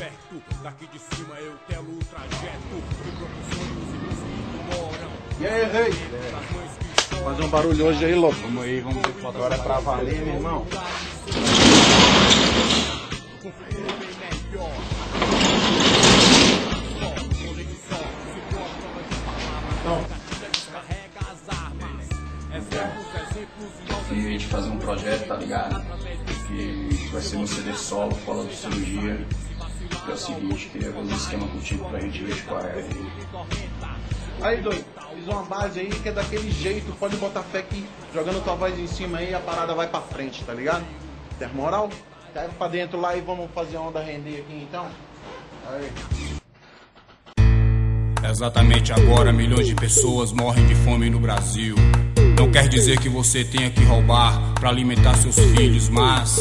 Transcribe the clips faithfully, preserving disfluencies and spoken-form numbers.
perto. Daqui de cima eu telo o trajeto. Me proporciono os irmãos que moram. E aí, rei? Fazer um barulho hoje aí, louco. Vamos aí, vamos ver que agora é pra valer, meu irmão. E a gente fazer um projeto, tá ligado? Que vai ser no C D solo, Cola de Cirurgia. Que é o seguinte, queria ver um esquema contigo pra gente ver qual é. Aí, doido, fiz uma base aí que é daquele jeito, pode botar fé que jogando tua voz em cima aí a parada vai pra frente, tá ligado? Tem moral? Cai pra dentro lá e vamos fazer a onda render aqui então? Aí. Exatamente agora milhões de pessoas morrem de fome no Brasil. Não quer dizer que você tenha que roubar pra alimentar seus filhos, mas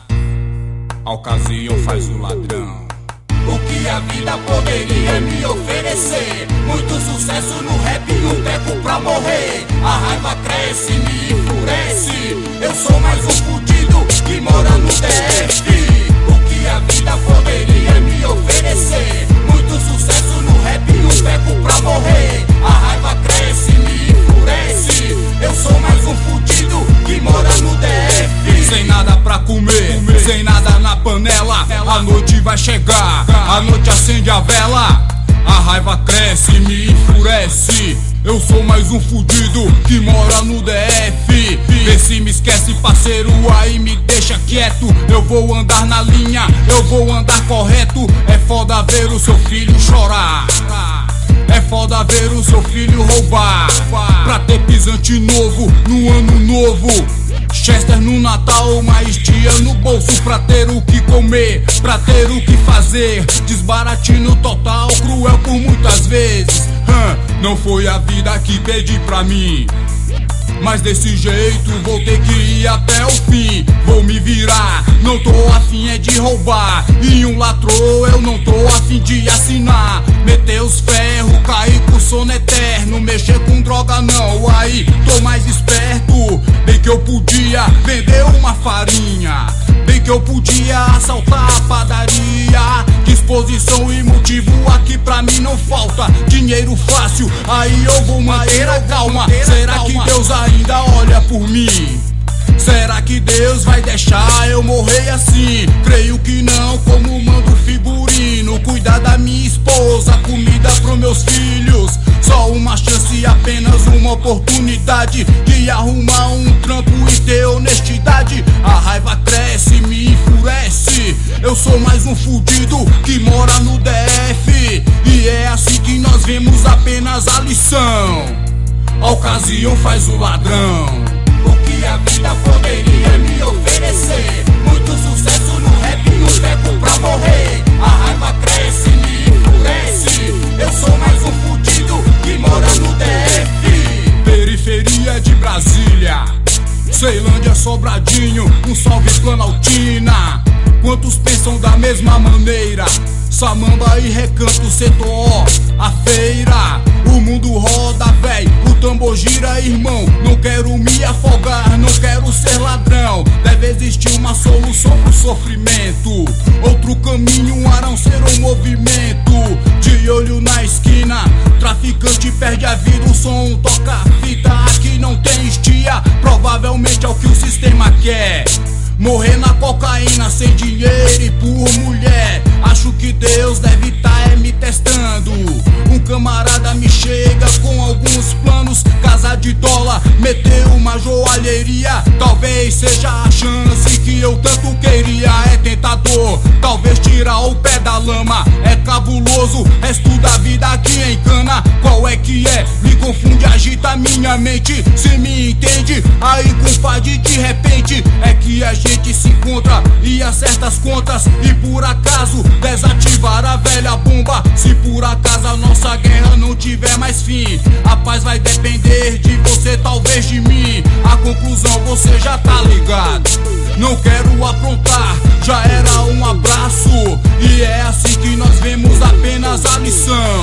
a ocasião faz o ladrão. O que a vida poderia me oferecer? Muito sucesso no rap e um teco pra morrer. A raiva cresce, me enfurece. Eu sou mais um fudido que mora no D F. O que a vida poderia me oferecer? Muito sucesso no rap e um teco pra morrer. A raiva cresce, me enfurece. Eu sou mais um fudido que mora no D F. Sem nada pra comer, comer, sem nada na panela. A noite vai chegar, a noite acende a vela. A raiva cresce, me enfurece. Eu sou mais um fudido que mora no D F. Vê se me esquece, parceiro, aí me deixa quieto. Eu vou andar na linha, eu vou andar correto. É foda ver o seu filho chorar. É foda ver o seu filho roubar. Pra ter pisante novo no ano novo. Chester no Natal, mais dia no bolso. Pra ter o que comer, pra ter o que fazer. Desbaratinho total, cruel por muitas vezes. hum, Não foi a vida que pedi pra mim, mas desse jeito vou ter que ir até o fim. Vou me virar, não tô afim é de roubar. E um latrô eu não tô afim de assinar. Meter os ferros, cair pro sono eterno. Mexer com droga não, aí tô mais esperto. Bem que eu podia vender uma farinha, bem que eu podia assaltar a padaria. Disposição e motivo aqui pra mim não falta. Dinheiro fácil, aí eu vou manter a calma. Será que Deus ainda olha por mim? Será que Deus vai deixar eu morrer assim? Creio que não, como mando figurino. Cuidar da minha esposa, comida pros meus filhos. Só uma chance, apenas uma oportunidade de arrumar um trampo e ter honestidade. A raiva cresce, me enfurece. Eu sou mais um fudido que mora no D F. E é assim que nós vemos apenas a lição. A ocasião faz o ladrão. O que a vida poderia me oferecer? Muito sucesso no rap e um teco pra morrer. A raiva cresce, me enfurece. Eu sou mais um fudido que mora no D F. Periferia de Brasília, Ceilândia, Sobradinho, um salve Planaltina. Quantos pensam da mesma maneira? Samamba e recanto, setor ó, a feira. O mundo roda, véi, o tambor gira, irmão. Não quero me afogar, não quero ser ladrão. Deve existir uma solução pro sofrimento. Outro caminho, um arão ser um movimento. De olho na esquina, traficante perde a vida. O som toca a fita, aqui não tem estia. Provavelmente é o que o sistema quer. Morrer na cocaína, sem dinheiro e por mulher. Acho que Deus deve tá é me testando. Um camarada me chega com alguns planos. Casa de dólar, meter uma joalheria. Talvez seja a chance que eu tanto queria. É tentador, talvez tirar o pé da lama. É cabuloso, resto da vida que encana. Qual é que é? Me confunde, agita minha mente. Se me entende, aí compadre, de repente é que a gente se encontra e acerta as contas. E por acaso desativar a velha bomba. Se por acaso a nossa guerra não tiver mais fim, a paz vai depender de você, talvez de mim. A conclusão você já tá ligado. Não quero aprontar, já era um abraço. E é assim que nós vemos apenas a lição.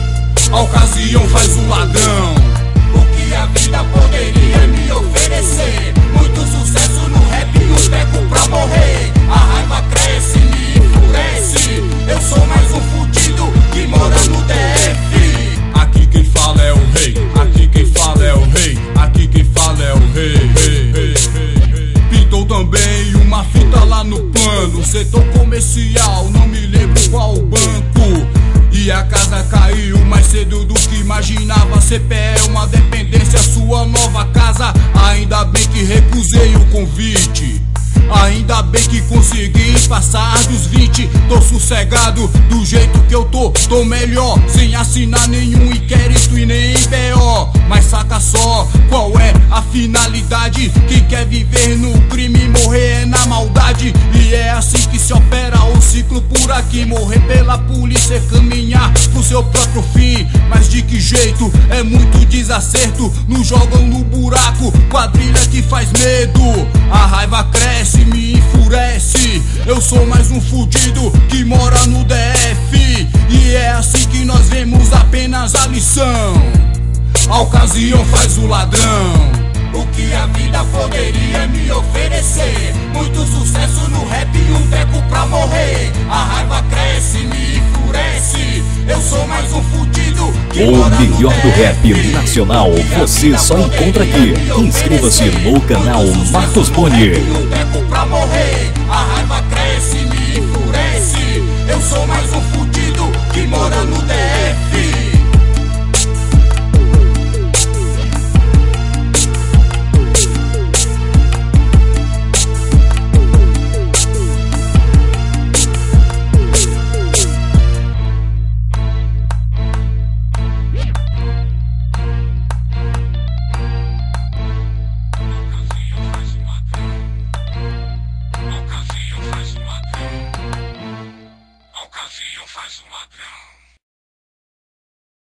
A ocasião faz o ladrão. O que a vida poderia me oferecer? Muito sucesso no rap e um teco pra morrer. A raiva cresce, me enfurece. Eu comercial, não me lembro qual o banco. E a casa caiu mais cedo do que imaginava. C P é uma dependência, sua nova casa. Ainda bem que recusei o convite. Ainda bem que consegui passar dos vinte. Tô sossegado do jeito que eu tô, tô melhor, sem assinar nenhum inquérito e nem B O. Mas saca só, qual é a finalidade? Quem quer viver no crime, morrer é na maldade. E é assim que se opera o ciclo por aqui. Morrer pela polícia é caminhar pro seu próprio fim. Mas de que jeito? É muito desacerto. Nos jogam no buraco, quadrilha que faz medo. A raiva cresce, me enfurece. Eu sou mais um fudido que mora no D F. E é assim que nós vemos apenas a lição. A ocasião faz o ladrão. O que a vida poderia me oferecer? Muito sucesso no rap e um teco pra morrer. A raiva cresce, me enfurece. Eu sou mais um fudido que o mora no melhor do rap D F. nacional você só encontra aqui. Inscreva-se no canal Marcos Pony. Um teco pra morrer. A raiva cresce, me enfurece. Eu sou mais um fudido que mora no D F. Ocasião faz um ladrão.